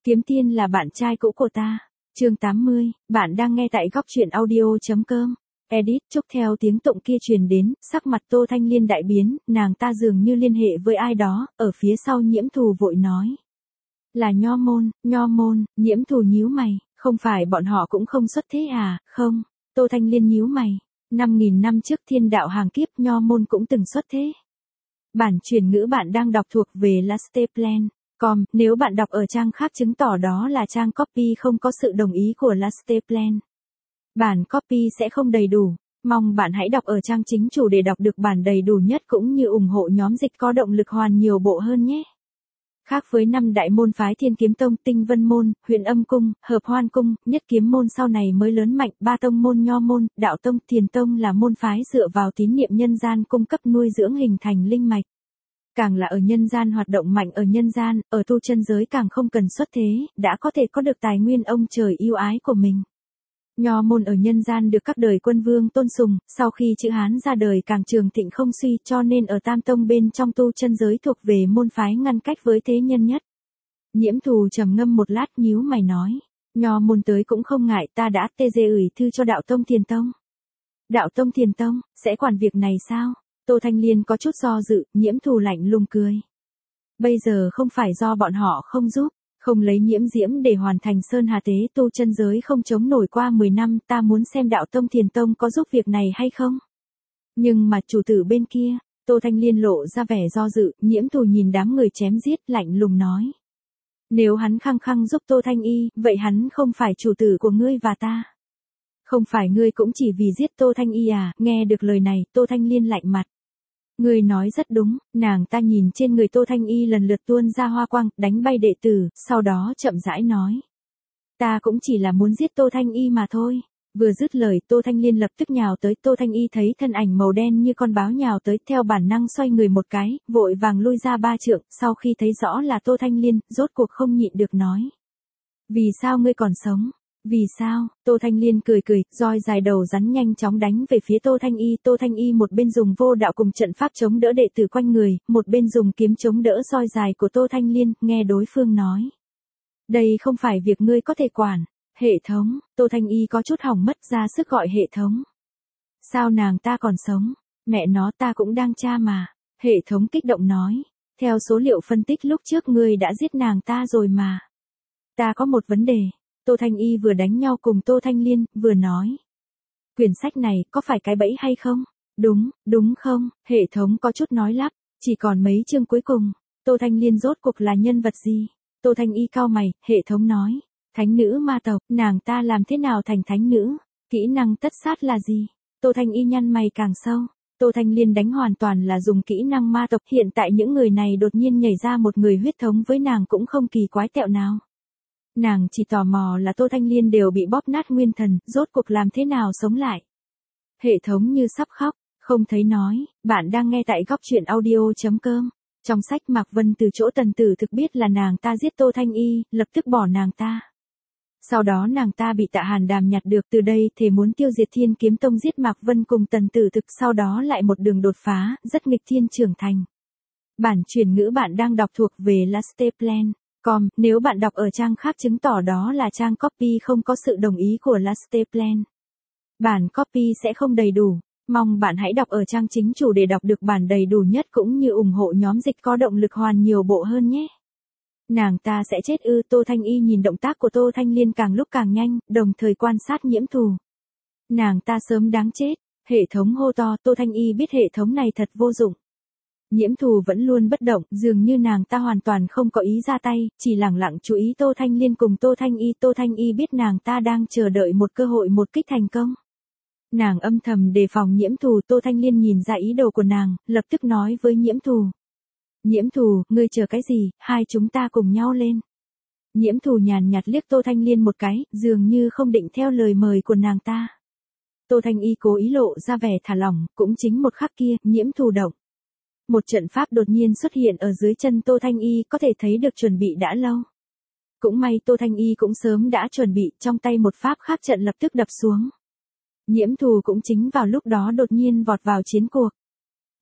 Kiếm Tiên là bạn trai cũ của ta. Chương 80, bạn đang nghe tại góc truyện audio.com. Edit. Chúc theo tiếng tụng kia truyền đến, sắc mặt Tô Thanh Liên đại biến, nàng ta dường như liên hệ với ai đó, ở phía sau Nhiễm Thù vội nói. Là Nho Môn, Nhiễm Thù nhíu mày, không phải bọn họ cũng không xuất thế à, không, Tô Thanh Liên nhíu mày, 5.000 năm trước thiên đạo hàng kiếp Nho Môn cũng từng xuất thế. Bản truyền ngữ bạn đang đọc thuộc về Lasteplan. Nếu bạn đọc ở trang khác chứng tỏ đó là trang copy không có sự đồng ý của Lasteplan. Bản copy sẽ không đầy đủ. Mong bạn hãy đọc ở trang chính chủ để đọc được bản đầy đủ nhất cũng như ủng hộ nhóm dịch có động lực hoàn nhiều bộ hơn nhé. Khác với 5 đại môn phái Thiên Kiếm Tông, Tinh Vân Môn, Huyền Âm Cung, Hợp Hoan Cung, Nhất Kiếm Môn sau này mới lớn mạnh, ba tông môn Nho Môn, Đạo Tông, Thiền Tông là môn phái dựa vào tín niệm nhân gian cung cấp nuôi dưỡng hình thành linh mạch. Càng là ở nhân gian hoạt động mạnh ở nhân gian, ở tu chân giới càng không cần xuất thế, đã có thể có được tài nguyên ông trời yêu ái của mình. Nho Môn ở nhân gian được các đời quân vương tôn sùng, sau khi chữ Hán ra đời càng trường thịnh không suy, cho nên ở Tam Tông bên trong tu chân giới thuộc về môn phái ngăn cách với thế nhân nhất. Nhiễm Thù trầm ngâm một lát nhíu mày nói, Nho Môn tới cũng không ngại, ta đã gửi thư cho Đạo Tông Thiền Tông. Đạo Tông Thiền Tông, sẽ quản việc này sao? Tô Thanh Liên có chút do dự, Nhiễm Thù lạnh lùng cười. Bây giờ không phải do bọn họ không giúp, không lấy Nhiễm Diễm để hoàn thành Sơn Hà Tế, tu chân giới không chống nổi qua 10 năm, ta muốn xem Đạo Tông Thiền Tông có giúp việc này hay không. Nhưng mà chủ tử bên kia, Tô Thanh Liên lộ ra vẻ do dự, Nhiễm Thù nhìn đám người chém giết lạnh lùng nói. Nếu hắn khăng khăng giúp Tô Thanh Y, vậy hắn không phải chủ tử của ngươi và ta. Không phải ngươi cũng chỉ vì giết Tô Thanh Y à? Nghe được lời này, Tô Thanh Liên lạnh mặt. Ngươi nói rất đúng, nàng ta nhìn trên người Tô Thanh Y lần lượt tuôn ra hoa quang, đánh bay đệ tử, sau đó chậm rãi nói. Ta cũng chỉ là muốn giết Tô Thanh Y mà thôi. Vừa dứt lời, Tô Thanh Liên lập tức nhào tới, Tô Thanh Y thấy thân ảnh màu đen như con báo nhào tới, theo bản năng xoay người một cái, vội vàng lui ra 3 trượng, sau khi thấy rõ là Tô Thanh Liên, rốt cuộc không nhịn được nói. Vì sao ngươi còn sống? Vì sao? Tô Thanh Liên cười, roi dài đầu rắn nhanh chóng đánh về phía Tô Thanh Y một bên dùng vô đạo cùng trận pháp chống đỡ đệ tử quanh người, một bên dùng kiếm chống đỡ roi dài của Tô Thanh Liên, nghe đối phương nói. Đây không phải việc ngươi có thể quản. Hệ thống, Tô Thanh Y có chút hỏng mất, ra sức gọi hệ thống. Sao nàng ta còn sống? Mẹ nó, ta cũng đang tra mà. Hệ thống kích động nói. Theo số liệu phân tích lúc trước ngươi đã giết nàng ta rồi mà. Ta có một vấn đề. Tô Thanh Y vừa đánh nhau cùng Tô Thanh Liên, vừa nói. Quyển sách này, có phải cái bẫy hay không? Đúng không? Hệ thống có chút nói lắp, chỉ còn mấy chương cuối cùng. Tô Thanh Liên rốt cuộc là nhân vật gì? Tô Thanh Y cau mày, hệ thống nói. Thánh nữ ma tộc, nàng ta làm thế nào thành thánh nữ? Kỹ năng tất sát là gì? Tô Thanh Y nhăn mày càng sâu. Tô Thanh Liên đánh hoàn toàn là dùng kỹ năng ma tộc, hiện tại những người này đột nhiên nhảy ra một người huyết thống với nàng cũng không kỳ quái tẹo nào. Nàng chỉ tò mò là Tô Thanh Liên đều bị bóp nát nguyên thần, rốt cuộc làm thế nào sống lại. Hệ thống như sắp khóc, không thấy nói, bạn đang nghe tại góc truyện audio.com. Trong sách Mạc Vân từ chỗ Tần Tử thực biết là nàng ta giết Tô Thanh Y, lập tức bỏ nàng ta. Sau đó nàng ta bị Tạ Hàn Đàm nhặt được, từ đây thề muốn tiêu diệt Thiên Kiếm Tông, giết Mạc Vân cùng Tần Tử thực, sau đó lại một đường đột phá, rất nghịch thiên trưởng thành. Bản truyền ngữ bạn đang đọc thuộc về Lasteplan. Nếu bạn đọc ở trang khác chứng tỏ đó là trang copy không có sự đồng ý của Lasteplan. Bản copy sẽ không đầy đủ. Mong bạn hãy đọc ở trang chính chủ để đọc được bản đầy đủ nhất cũng như ủng hộ nhóm dịch có động lực hoàn nhiều bộ hơn nhé. Nàng ta sẽ chết ư? Tô Thanh Y nhìn động tác của Tô Thanh Liên càng lúc càng nhanh, đồng thời quan sát Nhiễm Thù. Nàng ta sớm đáng chết. Hệ thống hô to, Tô Thanh Y biết hệ thống này thật vô dụng. Nhiễm Thù vẫn luôn bất động, dường như nàng ta hoàn toàn không có ý ra tay, chỉ lẳng lặng chú ý Tô Thanh Liên cùng Tô Thanh Y biết nàng ta đang chờ đợi một cơ hội một kích thành công. Nàng âm thầm đề phòng Nhiễm Thù, Tô Thanh Liên nhìn ra ý đồ của nàng, lập tức nói với Nhiễm Thù. Nhiễm Thù, ngươi chờ cái gì, hai chúng ta cùng nhau lên. Nhiễm Thù nhàn nhạt liếc Tô Thanh Liên một cái, dường như không định theo lời mời của nàng ta. Tô Thanh Y cố ý lộ ra vẻ thả lỏng, cũng chính một khắc kia, Nhiễm Thù động. Một trận pháp đột nhiên xuất hiện ở dưới chân Tô Thanh Y, có thể thấy được chuẩn bị đã lâu. Cũng may Tô Thanh Y cũng sớm đã chuẩn bị, trong tay một pháp khác trận lập tức đập xuống. Nhiễm Thù cũng chính vào lúc đó đột nhiên vọt vào chiến cuộc.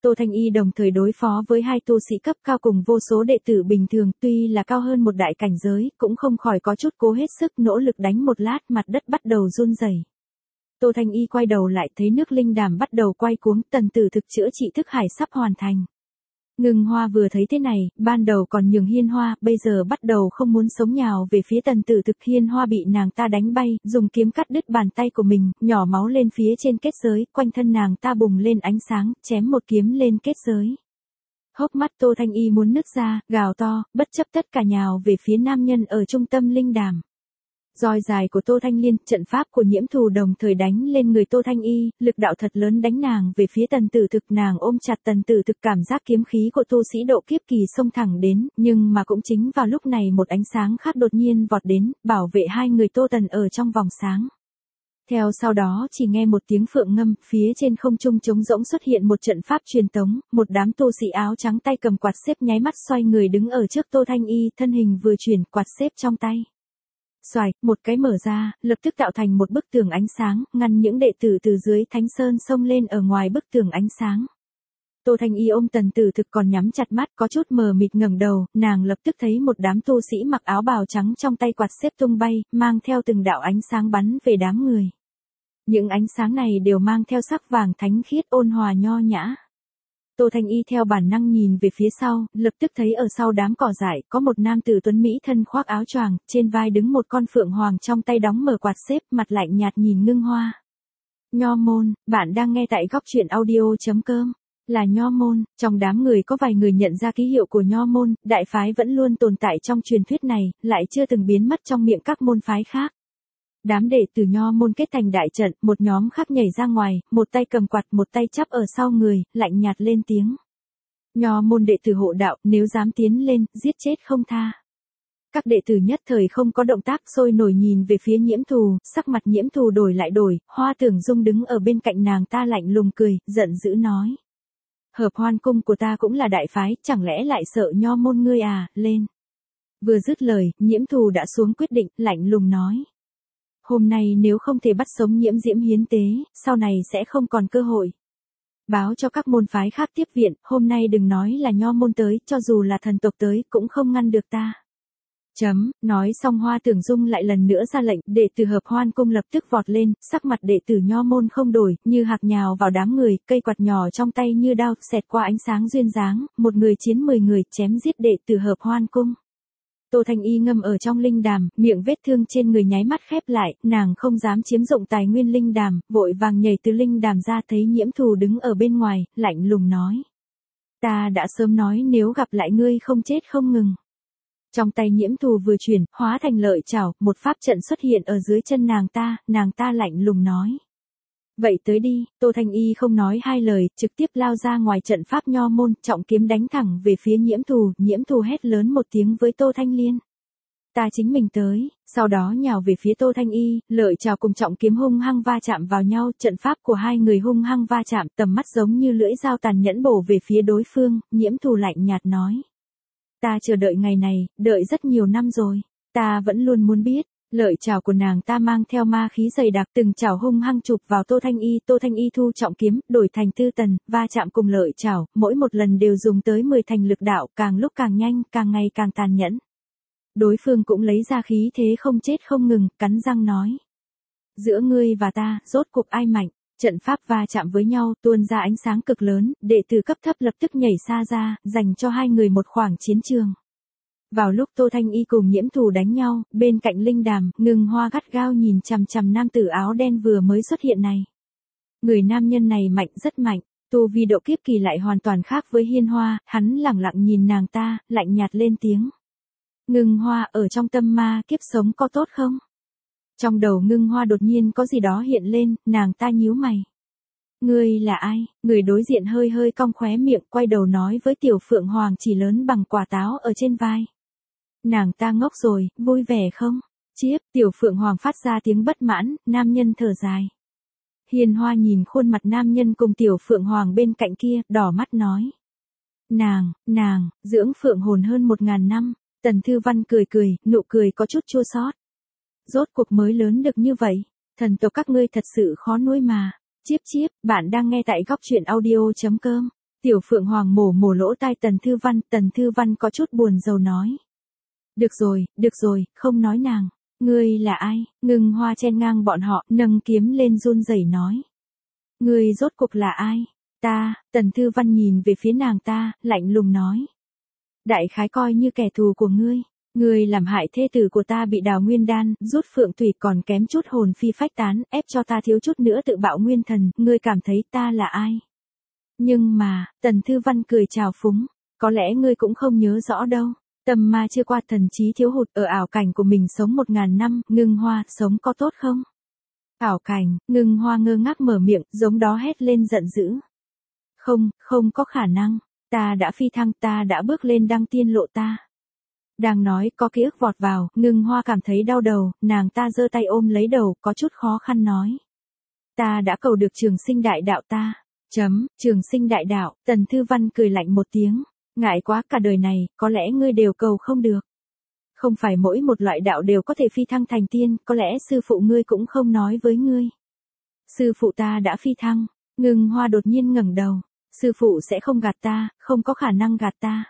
Tô Thanh Y đồng thời đối phó với hai tu sĩ cấp cao cùng vô số đệ tử bình thường, tuy là cao hơn một đại cảnh giới, cũng không khỏi có chút cố hết sức, nỗ lực đánh một lát mặt đất bắt đầu run rẩy. Tô Thanh Y quay đầu lại thấy nước linh đàm bắt đầu quay cuống, Tần Tử Thực chữa trị thức hải sắp hoàn thành. Ngưng Hoa vừa thấy thế này, ban đầu còn nhường Hiên Hoa, bây giờ bắt đầu không muốn sống, nhào về phía Tần Tử Thực. Hiên Hoa bị nàng ta đánh bay, dùng kiếm cắt đứt bàn tay của mình, nhỏ máu lên phía trên kết giới, quanh thân nàng ta bùng lên ánh sáng, chém một kiếm lên kết giới. Hốc mắt Tô Thanh Y muốn nứt ra, gào to, bất chấp tất cả nhào về phía nam nhân ở trung tâm linh đàm. Roi dài của Tô Thanh Liên, trận pháp của Nhiễm Thù đồng thời đánh lên người Tô Thanh Y, lực đạo thật lớn đánh nàng về phía Tần Tử Thực. Nàng ôm chặt Tần Tử Thực, cảm giác kiếm khí của tu sĩ độ kiếp kỳ xông thẳng đến, nhưng mà cũng chính vào lúc này một ánh sáng khác đột nhiên vọt đến, bảo vệ hai người Tô Tần ở trong vòng sáng. Theo sau đó chỉ nghe một tiếng phượng ngâm, phía trên không trung trống rỗng xuất hiện một trận pháp truyền tống, một đám tu sĩ áo trắng tay cầm quạt xếp nháy mắt xoay người đứng ở trước Tô Thanh Y, thân hình vừa chuyển, quạt xếp trong tay. Xoài, một cái mở ra, lập tức tạo thành một bức tường ánh sáng, ngăn những đệ tử từ dưới Thánh Sơn xông lên ở ngoài bức tường ánh sáng. Tô Thanh Y ôm Tần Tử Thực còn nhắm chặt mắt, có chút mờ mịt ngẩng đầu, nàng lập tức thấy một đám tu sĩ mặc áo bào trắng trong tay quạt xếp tung bay, mang theo từng đạo ánh sáng bắn về đám người. Những ánh sáng này đều mang theo sắc vàng thánh khiết, ôn hòa nho nhã. Tô Thanh Y theo bản năng nhìn về phía sau, lập tức thấy ở sau đám cỏ dại có một nam tử tuấn mỹ thân khoác áo choàng, trên vai đứng một con phượng hoàng, trong tay đóng mở quạt xếp, mặt lạnh nhạt nhìn Ngưng Hoa. Nho môn, bạn đang nghe tại goctruyện.audio.com. Là Nho môn, trong đám người có vài người nhận ra ký hiệu của Nho môn, đại phái vẫn luôn tồn tại trong truyền thuyết này, lại chưa từng biến mất trong miệng các môn phái khác. Đám đệ tử Nho môn kết thành đại trận, một nhóm khác nhảy ra ngoài, một tay cầm quạt, một tay chắp ở sau người, lạnh nhạt lên tiếng. Nho môn đệ tử hộ đạo, nếu dám tiến lên, giết chết không tha. Các đệ tử nhất thời không có động tác, sôi nổi nhìn về phía Nhiễm Thù, sắc mặt Nhiễm Thù đổi lại đổi, Hoa Tưởng Dung đứng ở bên cạnh nàng ta lạnh lùng cười, giận dữ nói. Hợp Hoan cung của ta cũng là đại phái, chẳng lẽ lại sợ Nho môn ngươi à, lên. Vừa dứt lời, Nhiễm Thù đã xuống quyết định, lạnh lùng nói. Hôm nay nếu không thể bắt sống Nhiễm Diễm hiến tế, sau này sẽ không còn cơ hội. Báo cho các môn phái khác tiếp viện, hôm nay đừng nói là Nho môn tới, cho dù là thần tộc tới, cũng không ngăn được ta. Nói xong Hoa Tưởng Dung lại lần nữa ra lệnh, đệ tử Hợp Hoan cung lập tức vọt lên, sắc mặt đệ tử Nho môn không đổi, như hạc nhào vào đám người, cây quạt nhỏ trong tay như đao, xẹt qua ánh sáng duyên dáng, một người chiến 10 người, chém giết đệ tử Hợp Hoan cung. Tô Thanh Y ngâm ở trong linh đàm, miệng vết thương trên người nháy mắt khép lại, nàng không dám chiếm dụng tài nguyên linh đàm, vội vàng nhảy từ linh đàm ra, thấy Nhiễm Thù đứng ở bên ngoài, lạnh lùng nói. Ta đã sớm nói nếu gặp lại ngươi không chết không ngừng. Trong tay Nhiễm Thù vừa chuyển, hóa thành lợi chảo, một pháp trận xuất hiện ở dưới chân nàng ta lạnh lùng nói. Vậy tới đi, Tô Thanh Y không nói hai lời, trực tiếp lao ra ngoài trận pháp Nho môn, trọng kiếm đánh thẳng về phía Nhiễm Thù hét lớn một tiếng với Tô Thanh Liên. Ta chính mình tới, sau đó nhào về phía Tô Thanh Y, lợi chảo cùng trọng kiếm hung hăng va chạm vào nhau, trận pháp của hai người hung hăng va chạm, tầm mắt giống như lưỡi dao tàn nhẫn bổ về phía đối phương, Nhiễm Thù lạnh nhạt nói. Ta chờ đợi ngày này, đợi rất nhiều năm rồi, ta vẫn luôn muốn biết. Lợi chảo của nàng ta mang theo ma khí dày đặc, từng chảo hung hăng chụp vào Tô Thanh Y thu trọng kiếm, đổi thành tư tần, va chạm cùng lợi chảo, mỗi một lần đều dùng tới 10 thành lực đạo, càng lúc càng nhanh, càng ngày càng tàn nhẫn. Đối phương cũng lấy ra khí thế không chết không ngừng, cắn răng nói. Giữa ngươi và ta, rốt cuộc ai mạnh, trận pháp va chạm với nhau, tuôn ra ánh sáng cực lớn, đệ tử cấp thấp lập tức nhảy xa ra, dành cho hai người một khoảng chiến trường. Vào lúc Tô Thanh Y cùng Nhiễm Thù đánh nhau, bên cạnh linh đàm, Ngưng Hoa gắt gao nhìn chằm chằm nam tử áo đen vừa mới xuất hiện này. Người nam nhân này mạnh, rất mạnh, tu vi độ kiếp kỳ lại hoàn toàn khác với Hiên Hoa, hắn lẳng lặng nhìn nàng ta, lạnh nhạt lên tiếng. Ngưng Hoa, ở trong tâm ma kiếp sống có tốt không? Trong đầu Ngưng Hoa đột nhiên có gì đó hiện lên, nàng ta nhíu mày. Ngươi là ai? Người đối diện hơi hơi cong khóe miệng, quay đầu nói với Tiểu Phượng Hoàng chỉ lớn bằng quả táo ở trên vai. Nàng ta ngốc rồi, vui vẻ không? Chiếp, Tiểu Phượng Hoàng phát ra tiếng bất mãn, nam nhân thở dài. Hiên Hoa nhìn khuôn mặt nam nhân cùng Tiểu Phượng Hoàng bên cạnh kia, đỏ mắt nói. Nàng, dưỡng phượng hồn hơn 1000 năm, Tần Thư Văn cười, nụ cười có chút chua xót. Rốt cuộc mới lớn được như vậy, thần tộc các ngươi thật sự khó nuôi mà. Chiếp, bạn đang nghe tại goctruyện.audio.com. Tiểu Phượng Hoàng mổ mổ lỗ tai Tần Thư Văn có chút buồn rầu nói. Được rồi, không nói nàng. Ngươi là ai? Ngưng Hoa chen ngang bọn họ, nâng kiếm lên run rẩy nói. Ngươi rốt cuộc là ai? Tần Thư Văn nhìn về phía nàng ta, lạnh lùng nói. Đại khái coi như kẻ thù của ngươi. Ngươi làm hại thê tử của ta bị đào nguyên đan, rút phượng thủy còn kém chút hồn phi phách tán, ép cho ta thiếu chút nữa tự bạo nguyên thần, ngươi cảm thấy ta là ai? Nhưng mà, Tần Thư Văn cười trào phúng, có lẽ ngươi cũng không nhớ rõ đâu. Tâm ma chưa qua thần trí thiếu hụt ở ảo cảnh của mình sống 1000 năm, Ngưng Hoa, sống có tốt không? Ảo cảnh, Ngưng Hoa ngơ ngác mở miệng, giống đó hét lên giận dữ. Không có khả năng, ta đã phi thăng, ta đã bước lên đăng tiên lộ ta. Đang nói có ký ức vọt vào, Ngưng Hoa cảm thấy đau đầu, nàng ta giơ tay ôm lấy đầu, có chút khó khăn nói. Ta đã cầu được trường sinh đại đạo ta. Trường sinh đại đạo, Tần Thư Văn cười lạnh một tiếng. Ngại quá, cả đời này, có lẽ ngươi đều cầu không được. Không phải mỗi một loại đạo đều có thể phi thăng thành tiên, có lẽ sư phụ ngươi cũng không nói với ngươi. Sư phụ ta đã phi thăng, Ngưng Hoa đột nhiên ngẩng đầu. Sư phụ sẽ không gạt ta, không có khả năng gạt ta.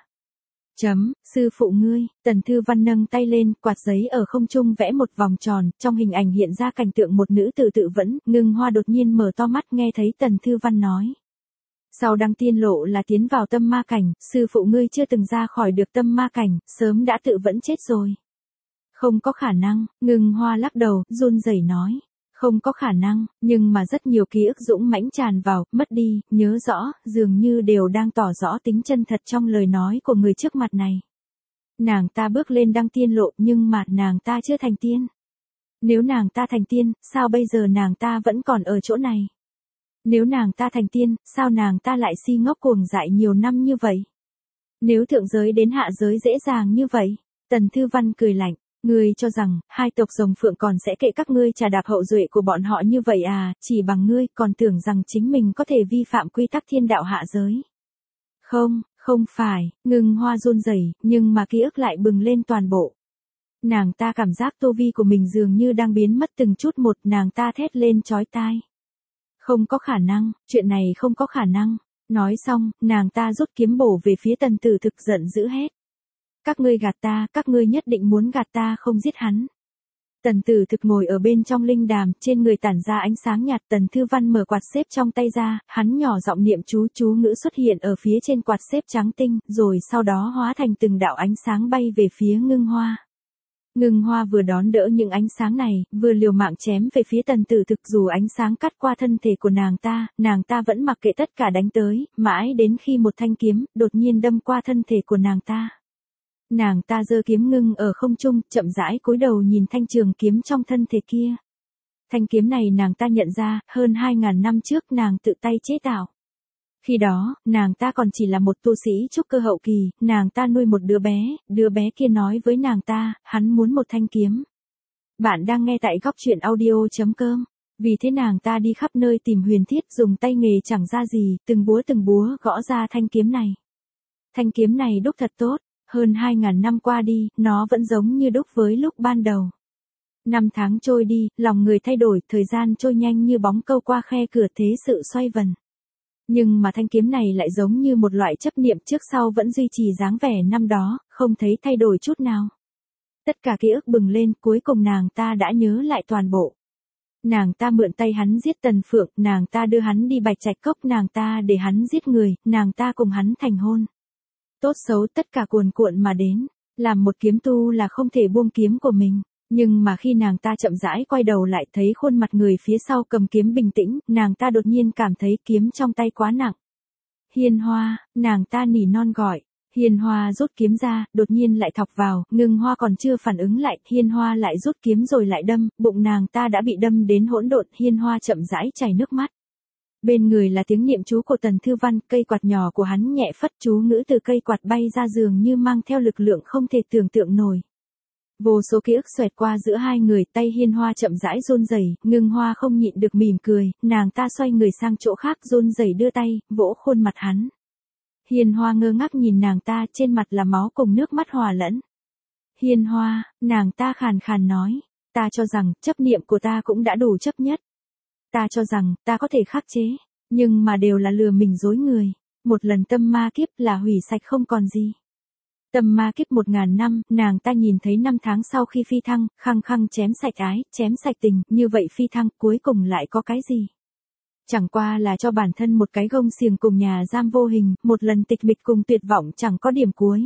Sư phụ ngươi, Tần Thư Văn nâng tay lên, quạt giấy ở không trung vẽ một vòng tròn, trong hình ảnh hiện ra cảnh tượng một nữ tử tự vẫn, Ngưng Hoa đột nhiên mở to mắt nghe thấy Tần Thư Văn nói. Sau đăng tiên lộ là tiến vào tâm ma cảnh, sư phụ ngươi chưa từng ra khỏi được tâm ma cảnh, sớm đã tự vẫn chết rồi. Không có khả năng, Ngưng Hoa lắc đầu, run rẩy nói. Không có khả năng, nhưng mà rất nhiều ký ức dũng mãnh tràn vào, mất đi, nhớ rõ, dường như đều đang tỏ rõ tính chân thật trong lời nói của người trước mặt này. Nàng ta bước lên đăng tiên lộ nhưng mà nàng ta chưa thành tiên. Nếu nàng ta thành tiên, sao bây giờ nàng ta vẫn còn ở chỗ này? Nếu nàng ta thành tiên, sao nàng ta lại si ngốc cuồng dại nhiều năm như vậy? Nếu thượng giới đến hạ giới dễ dàng như vậy? Tần Thư Văn cười lạnh. Ngươi cho rằng, hai tộc rồng phượng còn sẽ kệ các ngươi trà đạp hậu duệ của bọn họ như vậy à, chỉ bằng ngươi còn tưởng rằng chính mình có thể vi phạm quy tắc thiên đạo hạ giới. Không phải, Ngưng Hoa run rẩy, nhưng mà ký ức lại bừng lên toàn bộ. Nàng ta cảm giác tu vi của mình dường như đang biến mất từng chút một, nàng ta thét lên chói tai. Không có khả năng, chuyện này không có khả năng. Nói xong, nàng ta rút kiếm bổ về phía Tần Tử Thực giận dữ hét. Các ngươi gạt ta, các ngươi nhất định muốn gạt ta không giết hắn. Tần Tử Thực ngồi ở bên trong linh đàm, trên người tản ra ánh sáng nhạt. Tần Thư Văn mở quạt xếp trong tay ra, hắn nhỏ giọng niệm chú ngữ xuất hiện ở phía trên quạt xếp trắng tinh, rồi sau đó hóa thành từng đạo ánh sáng bay về phía Ngưng Hoa. Ngưng Hoa vừa đón đỡ những ánh sáng này, vừa liều mạng chém về phía Tần Tử Thực, dù ánh sáng cắt qua thân thể của nàng ta vẫn mặc kệ tất cả đánh tới, mãi đến khi một thanh kiếm đột nhiên đâm qua thân thể của nàng ta. Nàng ta giơ kiếm ngưng ở không trung, chậm rãi cúi đầu nhìn thanh trường kiếm trong thân thể kia. Thanh kiếm này nàng ta nhận ra, hơn 2000 năm trước nàng tự tay chế tạo. Khi đó, nàng ta còn chỉ là một tu sĩ trúc cơ hậu kỳ, nàng ta nuôi một đứa bé kia nói với nàng ta, hắn muốn một thanh kiếm. Bạn đang nghe tại góc truyện audio.com. Vì thế nàng ta đi khắp nơi tìm huyền thiết, dùng tay nghề chẳng ra gì, từng búa gõ ra thanh kiếm này. Thanh kiếm này đúc thật tốt. Hơn 2000 năm qua đi, nó vẫn giống như đúc với lúc ban đầu. Năm tháng trôi đi, lòng người thay đổi, thời gian trôi nhanh như bóng câu qua khe cửa, thế sự xoay vần. Nhưng mà thanh kiếm này lại giống như một loại chấp niệm, trước sau vẫn duy trì dáng vẻ năm đó, không thấy thay đổi chút nào. Tất cả ký ức bừng lên, cuối cùng nàng ta đã nhớ lại toàn bộ. Nàng ta mượn tay hắn giết Tần Phượng, nàng ta đưa hắn đi Bạch Trạch Cốc, nàng ta để hắn giết người, nàng ta cùng hắn thành hôn. Tốt xấu tất cả cuồn cuộn mà đến, làm một kiếm tu là không thể buông kiếm của mình, nhưng mà khi nàng ta chậm rãi quay đầu lại thấy khuôn mặt người phía sau cầm kiếm bình tĩnh, nàng ta đột nhiên cảm thấy kiếm trong tay quá nặng. Hiên Hoa, nàng ta nỉ non gọi, Hiên Hoa rút kiếm ra, đột nhiên lại thọc vào, Ngưng Hoa còn chưa phản ứng lại, Hiên Hoa lại rút kiếm rồi lại đâm, bụng nàng ta đã bị đâm đến hỗn độn, Hiên Hoa chậm rãi chảy nước mắt. Bên người là tiếng niệm chú của Tần Thư Văn, cây quạt nhỏ của hắn nhẹ phất, chú ngữ từ cây quạt bay ra dường như mang theo lực lượng không thể tưởng tượng nổi. Vô số ký ức xoẹt qua giữa hai người, tay Hiên Hoa chậm rãi run rẩy, Ngưng Hoa không nhịn được mỉm cười, nàng ta xoay người sang chỗ khác, run rẩy đưa tay, vỗ khuôn mặt hắn. Hiên Hoa ngơ ngác nhìn nàng ta, trên mặt là máu cùng nước mắt hòa lẫn. Hiên Hoa, nàng ta khàn khàn nói, ta cho rằng, chấp niệm của ta cũng đã đủ chấp nhất. Ta cho rằng, ta có thể khắc chế, nhưng mà đều là lừa mình dối người. Một lần tâm ma kiếp là hủy sạch không còn gì. Tâm ma kiếp 1000 năm, nàng ta nhìn thấy 5 tháng sau khi phi thăng, khăng khăng chém sạch ái, chém sạch tình, như vậy phi thăng cuối cùng lại có cái gì? Chẳng qua là cho bản thân một cái gông xiềng cùng nhà giam vô hình, một lần tịch mịch cùng tuyệt vọng chẳng có điểm cuối.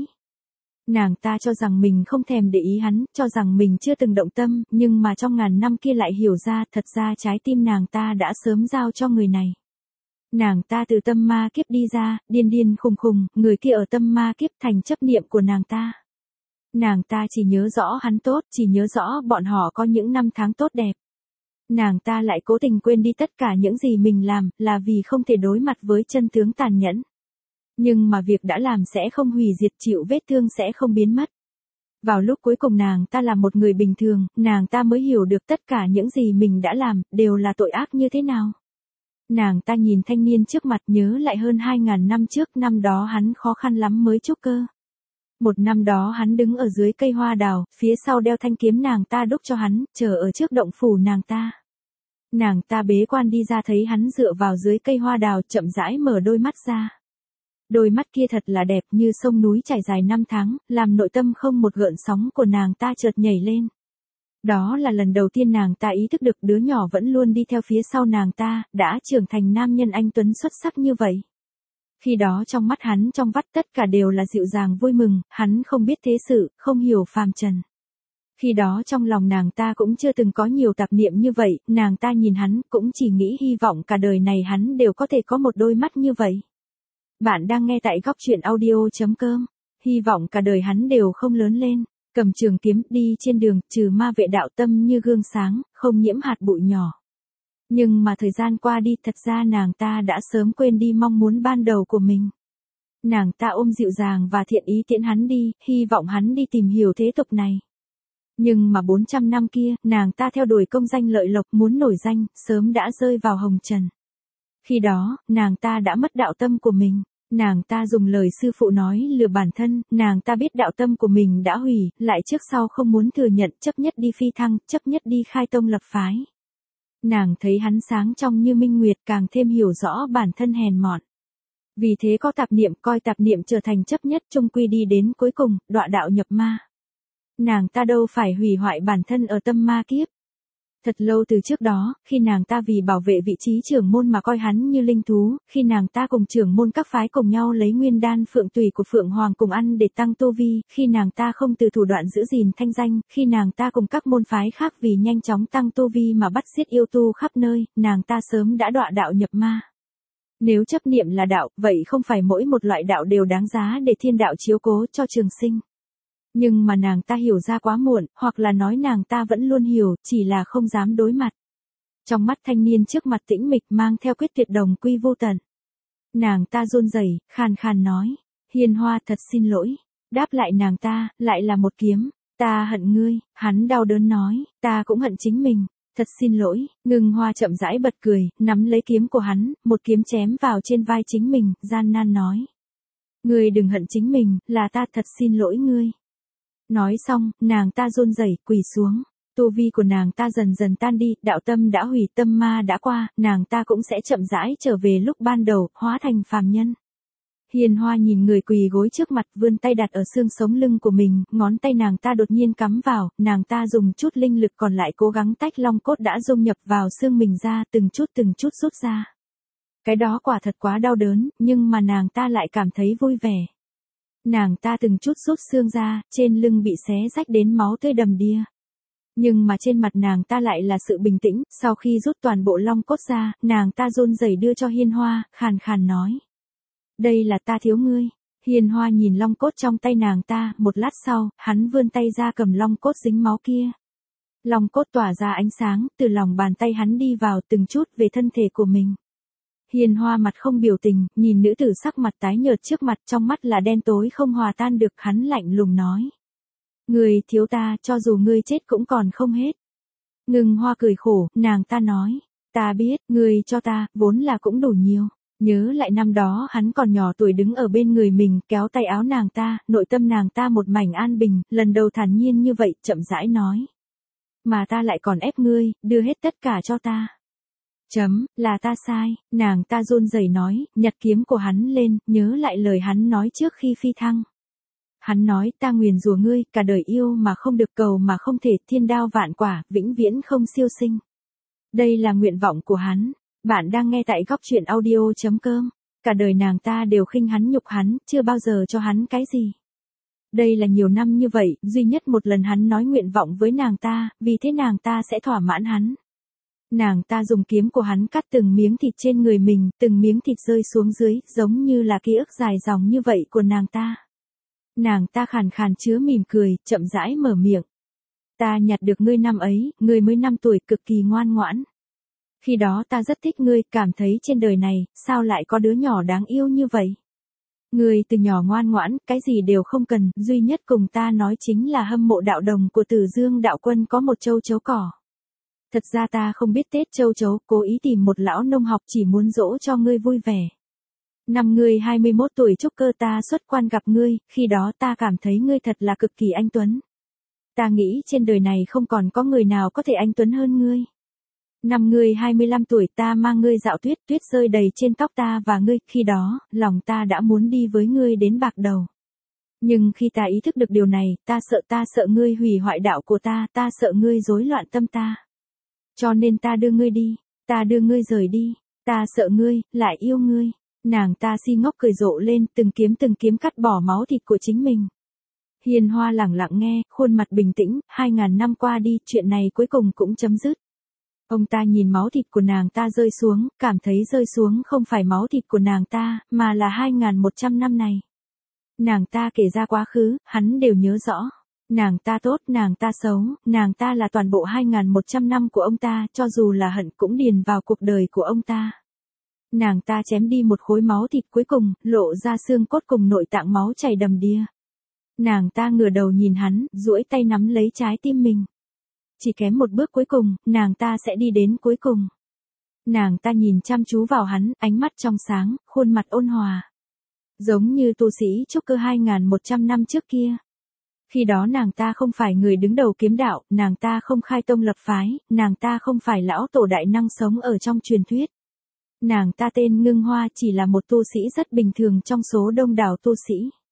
Nàng ta cho rằng mình không thèm để ý hắn, cho rằng mình chưa từng động tâm, nhưng mà trong ngàn năm kia lại hiểu ra, thật ra trái tim nàng ta đã sớm giao cho người này. Nàng ta từ tâm ma kiếp đi ra, điên điên khùng khùng, người kia ở tâm ma kiếp thành chấp niệm của nàng ta. Nàng ta chỉ nhớ rõ hắn tốt, chỉ nhớ rõ bọn họ có những năm tháng tốt đẹp. Nàng ta lại cố tình quên đi tất cả những gì mình làm, là vì không thể đối mặt với chân tướng tàn nhẫn. Nhưng mà việc đã làm sẽ không hủy diệt, chịu vết thương sẽ không biến mất. Vào lúc cuối cùng nàng ta là một người bình thường, nàng ta mới hiểu được tất cả những gì mình đã làm, đều là tội ác như thế nào. Nàng ta nhìn thanh niên trước mặt nhớ lại hơn 2000 năm trước, năm đó hắn khó khăn lắm mới trúc cơ. Một năm đó hắn đứng ở dưới cây hoa đào, phía sau đeo thanh kiếm nàng ta đúc cho hắn, chờ ở trước động phủ nàng ta. Nàng ta bế quan đi ra thấy hắn dựa vào dưới cây hoa đào chậm rãi mở đôi mắt ra. Đôi mắt kia thật là đẹp như sông núi trải dài 5 tháng, làm nội tâm không một gợn sóng của nàng ta chợt nhảy lên. Đó là lần đầu tiên nàng ta ý thức được đứa nhỏ vẫn luôn đi theo phía sau nàng ta, đã trưởng thành nam nhân anh tuấn xuất sắc như vậy. Khi đó trong mắt hắn trong vắt tất cả đều là dịu dàng vui mừng, hắn không biết thế sự, không hiểu phàm trần. Khi đó trong lòng nàng ta cũng chưa từng có nhiều tạp niệm như vậy, nàng ta nhìn hắn cũng chỉ nghĩ hy vọng cả đời này hắn đều có thể có một đôi mắt như vậy. Bạn đang nghe tại góc truyện audio.com. Hy vọng cả đời hắn đều không lớn lên, cầm trường kiếm đi trên đường, trừ ma vệ đạo tâm như gương sáng, không nhiễm hạt bụi nhỏ. Nhưng mà thời gian qua đi, thật ra nàng ta đã sớm quên đi mong muốn ban đầu của mình. Nàng ta ôm dịu dàng và thiện ý tiễn hắn đi, hy vọng hắn đi tìm hiểu thế tục này. Nhưng mà 400 năm kia, nàng ta theo đuổi công danh lợi lộc, muốn nổi danh, sớm đã rơi vào hồng trần. Khi đó, nàng ta đã mất đạo tâm của mình. Nàng ta dùng lời sư phụ nói lừa bản thân, nàng ta biết đạo tâm của mình đã hủy, lại trước sau không muốn thừa nhận, chấp nhất đi phi thăng, chấp nhất đi khai tông lập phái. Nàng thấy hắn sáng trong như minh nguyệt, càng thêm hiểu rõ bản thân hèn mọn. Vì thế có tạp niệm, coi tạp niệm trở thành chấp nhất, chung quy đi đến cuối cùng, đọa đạo nhập ma. Nàng ta đâu phải hủy hoại bản thân ở tâm ma kiếp. Thật lâu từ trước đó, khi nàng ta vì bảo vệ vị trí trưởng môn mà coi hắn như linh thú, khi nàng ta cùng trưởng môn các phái cùng nhau lấy nguyên đan phượng tùy của Phượng Hoàng cùng ăn để tăng tu vi, khi nàng ta không từ thủ đoạn giữ gìn thanh danh, khi nàng ta cùng các môn phái khác vì nhanh chóng tăng tu vi mà bắt giết yêu tu khắp nơi, nàng ta sớm đã đọa đạo nhập ma. Nếu chấp niệm là đạo, vậy không phải mỗi một loại đạo đều đáng giá để thiên đạo chiếu cố cho trường sinh. Nhưng mà nàng ta hiểu ra quá muộn, hoặc là nói nàng ta vẫn luôn hiểu, chỉ là không dám đối mặt. Trong mắt thanh niên trước mặt tĩnh mịch mang theo quyết tuyệt đồng quy vô tận. Nàng ta run rẩy, khàn khàn nói, Hiên Hoa thật xin lỗi. Đáp lại nàng ta, lại là một kiếm, ta hận ngươi, hắn đau đớn nói, ta cũng hận chính mình, thật xin lỗi. Ngưng Hoa chậm rãi bật cười, nắm lấy kiếm của hắn, một kiếm chém vào trên vai chính mình, gian nan nói. Ngươi đừng hận chính mình, là ta thật xin lỗi ngươi. Nói xong, nàng ta run rẩy, quỳ xuống. Tu vi của nàng ta dần dần tan đi, đạo tâm đã hủy, tâm ma đã qua, nàng ta cũng sẽ chậm rãi trở về lúc ban đầu, hóa thành phàm nhân. Hiền Hoa nhìn người quỳ gối trước mặt, vươn tay đặt ở xương sống lưng của mình, ngón tay nàng ta đột nhiên cắm vào, nàng ta dùng chút linh lực còn lại cố gắng tách long cốt đã dung nhập vào xương mình ra, từng chút rút ra. Cái đó quả thật quá đau đớn, nhưng mà nàng ta lại cảm thấy vui vẻ. Nàng ta từng chút rút xương ra, trên lưng bị xé rách đến máu tươi đầm đìa. Nhưng mà trên mặt nàng ta lại là sự bình tĩnh, sau khi rút toàn bộ long cốt ra, nàng ta run rẩy đưa cho Hiên Hoa, khàn khàn nói. Đây là ta thiếu ngươi. Hiên Hoa nhìn long cốt trong tay nàng ta, một lát sau, hắn vươn tay ra cầm long cốt dính máu kia. Long cốt tỏa ra ánh sáng, từ lòng bàn tay hắn đi vào từng chút về thân thể của mình. Hiền Hoa mặt không biểu tình, nhìn nữ tử sắc mặt tái nhợt trước mặt, trong mắt là đen tối không hòa tan được, hắn lạnh lùng nói. Ngươi thiếu ta, cho dù ngươi chết cũng còn không hết. Ngưng Hoa cười khổ, nàng ta nói. Ta biết, ngươi cho ta, vốn là cũng đủ nhiều. Nhớ lại năm đó hắn còn nhỏ tuổi đứng ở bên người mình, kéo tay áo nàng ta, nội tâm nàng ta một mảnh an bình, lần đầu thản nhiên như vậy, chậm rãi nói. Mà ta lại còn ép ngươi, đưa hết tất cả cho ta. Là ta sai, nàng ta run rẩy nói, nhặt kiếm của hắn lên, nhớ lại lời hắn nói trước khi phi thăng. Hắn nói, ta nguyền rủa ngươi, cả đời yêu mà không được, cầu mà không thể, thiên đao vạn quả, vĩnh viễn không siêu sinh. Đây là nguyện vọng của hắn. Bạn đang nghe tại góc truyện audio.com. Cả đời nàng ta đều khinh hắn, nhục hắn, chưa bao giờ cho hắn cái gì. Đây là nhiều năm như vậy, duy nhất một lần hắn nói nguyện vọng với nàng ta, vì thế nàng ta sẽ thỏa mãn hắn. Nàng ta dùng kiếm của hắn cắt từng miếng thịt trên người mình, từng miếng thịt rơi xuống dưới, giống như là ký ức dài dòng như vậy của nàng ta. Nàng ta khàn khàn chứa mỉm cười, chậm rãi mở miệng. Ta nhặt được ngươi năm ấy, ngươi mới 5 tuổi, cực kỳ ngoan ngoãn. Khi đó ta rất thích ngươi, cảm thấy trên đời này, sao lại có đứa nhỏ đáng yêu như vậy? Ngươi từ nhỏ ngoan ngoãn, cái gì đều không cần, duy nhất cùng ta nói chính là hâm mộ đạo đồng của Tử Dương đạo quân có một châu chấu cỏ. Thật ra ta không biết Tết châu chấu, cố ý tìm một lão nông học chỉ muốn dỗ cho ngươi vui vẻ. Năm ngươi 21 tuổi trúc cơ ta xuất quan gặp ngươi, khi đó ta cảm thấy ngươi thật là cực kỳ anh tuấn. Ta nghĩ trên đời này không còn có người nào có thể anh tuấn hơn ngươi. Năm ngươi 25 tuổi ta mang ngươi dạo tuyết, tuyết rơi đầy trên tóc ta và ngươi, khi đó, lòng ta đã muốn đi với ngươi đến bạc đầu. Nhưng khi ta ý thức được điều này, ta sợ ngươi hủy hoại đạo của ta sợ ngươi rối loạn tâm ta. Cho nên ta đưa ngươi đi, ta đưa ngươi rời đi, ta sợ ngươi, lại yêu ngươi. Nàng ta si ngốc cười rộ lên, từng kiếm cắt bỏ máu thịt của chính mình. Hiền Hoa lẳng lặng nghe, khuôn mặt bình tĩnh, 2000 năm qua đi, chuyện này cuối cùng cũng chấm dứt. Ông ta nhìn máu thịt của nàng ta rơi xuống, cảm thấy rơi xuống không phải máu thịt của nàng ta, mà là 2100 năm này. Nàng ta kể ra quá khứ, hắn đều nhớ rõ. Nàng ta tốt, nàng ta xấu, nàng ta là toàn bộ 2100 năm của ông ta, cho dù là hận cũng điền vào cuộc đời của ông ta. Nàng ta chém đi một khối máu thịt cuối cùng, lộ ra xương cốt cùng nội tạng máu chảy đầm đìa. Nàng ta ngửa đầu nhìn hắn, duỗi tay nắm lấy trái tim mình. Chỉ kém một bước cuối cùng, nàng ta sẽ đi đến cuối cùng. Nàng ta nhìn chăm chú vào hắn, ánh mắt trong sáng, khuôn mặt ôn hòa. Giống như tu sĩ trúc cơ 2100 năm trước kia. Khi đó nàng ta không phải người đứng đầu kiếm đạo, nàng ta không khai tông lập phái, nàng ta không phải lão tổ đại năng sống ở trong truyền thuyết. Nàng ta tên Ngưng Hoa, chỉ là một tu sĩ rất bình thường trong số đông đảo tu sĩ.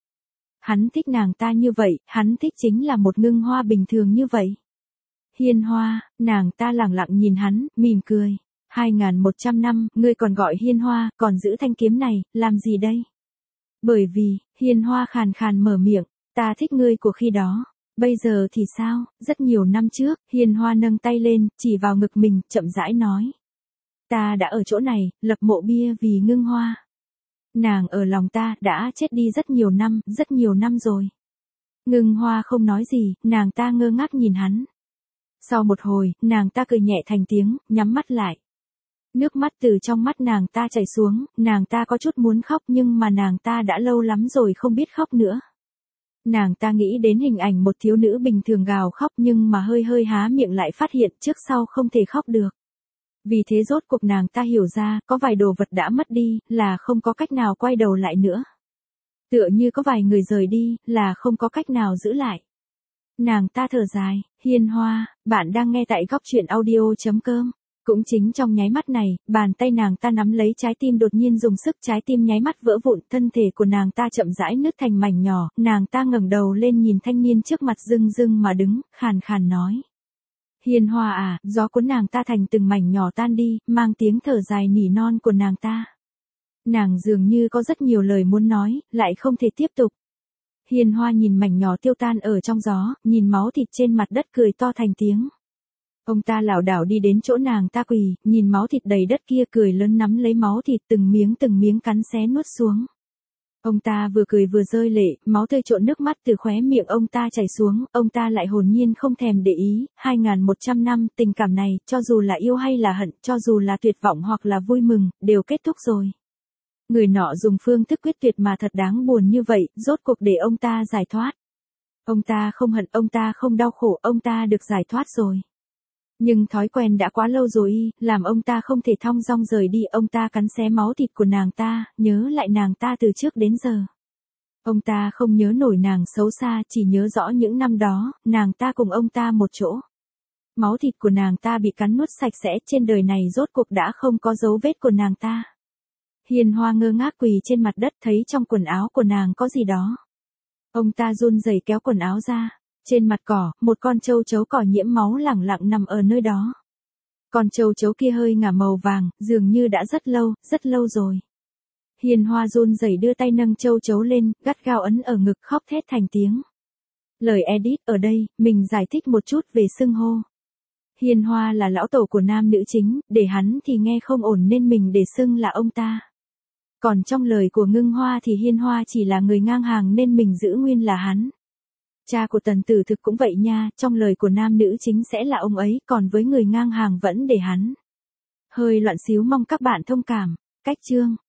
Hắn thích nàng ta như vậy, hắn thích chính là một Ngưng Hoa bình thường như vậy. Hiền Hoa, nàng ta lẳng lặng nhìn hắn, mỉm cười. 2100 năm, ngươi còn gọi Hiền Hoa, còn giữ thanh kiếm này, làm gì đây? Bởi vì, Hiền Hoa khàn khàn mở miệng, ta thích ngươi của khi đó. Bây giờ thì sao? Rất nhiều năm trước, Hiền Hoa nâng tay lên, chỉ vào ngực mình, chậm rãi nói. Ta đã ở chỗ này, lập mộ bia vì Ngưng Hoa. Nàng ở lòng ta, đã chết đi rất nhiều năm rồi. Ngưng Hoa không nói gì, nàng ta ngơ ngác nhìn hắn. Sau một hồi, nàng ta cười nhẹ thành tiếng, nhắm mắt lại. Nước mắt từ trong mắt nàng ta chảy xuống, nàng ta có chút muốn khóc nhưng mà nàng ta đã lâu lắm rồi không biết khóc nữa. Nàng ta nghĩ đến hình ảnh một thiếu nữ bình thường gào khóc nhưng mà hơi há miệng lại phát hiện trước sau không thể khóc được. Vì thế rốt cuộc nàng ta hiểu ra, có vài đồ vật đã mất đi, là không có cách nào quay đầu lại nữa. Tựa như có vài người rời đi, là không có cách nào giữ lại. Nàng ta thở dài, Hiền Hoa, bạn đang nghe tại góc truyện audio.com. Cũng chính trong nháy mắt này, bàn tay nàng ta nắm lấy trái tim đột nhiên dùng sức, trái tim nháy mắt vỡ vụn, thân thể của nàng ta chậm rãi nứt thành mảnh nhỏ, nàng ta ngẩng đầu lên nhìn thanh niên trước mặt rưng rưng mà đứng, khàn khàn nói. Hiền Hoa à, gió cuốn nàng ta thành từng mảnh nhỏ tan đi, mang tiếng thở dài nỉ non của nàng ta. Nàng dường như có rất nhiều lời muốn nói, lại không thể tiếp tục. Hiền Hoa nhìn mảnh nhỏ tiêu tan ở trong gió, nhìn máu thịt trên mặt đất cười to thành tiếng. Ông ta lảo đảo đi đến chỗ nàng ta quỳ, nhìn máu thịt đầy đất kia cười lớn nắm lấy máu thịt từng miếng cắn xé nuốt xuống. Ông ta vừa cười vừa rơi lệ, máu tươi trộn nước mắt từ khóe miệng ông ta chảy xuống, ông ta lại hồn nhiên không thèm để ý, 2100 năm, tình cảm này, cho dù là yêu hay là hận, cho dù là tuyệt vọng hoặc là vui mừng, đều kết thúc rồi. Người nọ dùng phương thức quyết tuyệt mà thật đáng buồn như vậy, rốt cuộc để ông ta giải thoát. Ông ta không hận, ông ta không đau khổ, ông ta được giải thoát rồi. Nhưng thói quen đã quá lâu rồi, làm ông ta không thể thong dong rời đi, ông ta cắn xé máu thịt của nàng ta, nhớ lại nàng ta từ trước đến giờ. Ông ta không nhớ nổi nàng xấu xa, chỉ nhớ rõ những năm đó, nàng ta cùng ông ta một chỗ. Máu thịt của nàng ta bị cắn nuốt sạch sẽ, trên đời này rốt cuộc đã không có dấu vết của nàng ta. Hiền Hoa ngơ ngác quỳ trên mặt đất, thấy trong quần áo của nàng có gì đó. Ông ta run rẩy kéo quần áo ra. Trên mặt cỏ, một con châu chấu cỏ nhiễm máu lẳng lặng nằm ở nơi đó. Con châu chấu kia hơi ngả màu vàng, dường như đã rất lâu rồi. Hiền Hoa run rẩy đưa tay nâng châu chấu lên, gắt gao ấn ở ngực, khóc thét thành tiếng. Lời edit ở đây, mình giải thích một chút về xưng hô. Hiền Hoa là lão tổ của nam nữ chính, để hắn thì nghe không ổn nên mình để xưng là ông ta. Còn trong lời của Ngưng Hoa thì Hiên Hoa chỉ là người ngang hàng nên mình giữ nguyên là hắn. Cha của Tần Tử Thực cũng vậy nha, trong lời của nam nữ chính sẽ là ông ấy, còn với người ngang hàng vẫn để hắn. Hơi loạn xíu, mong các bạn thông cảm. Cách chương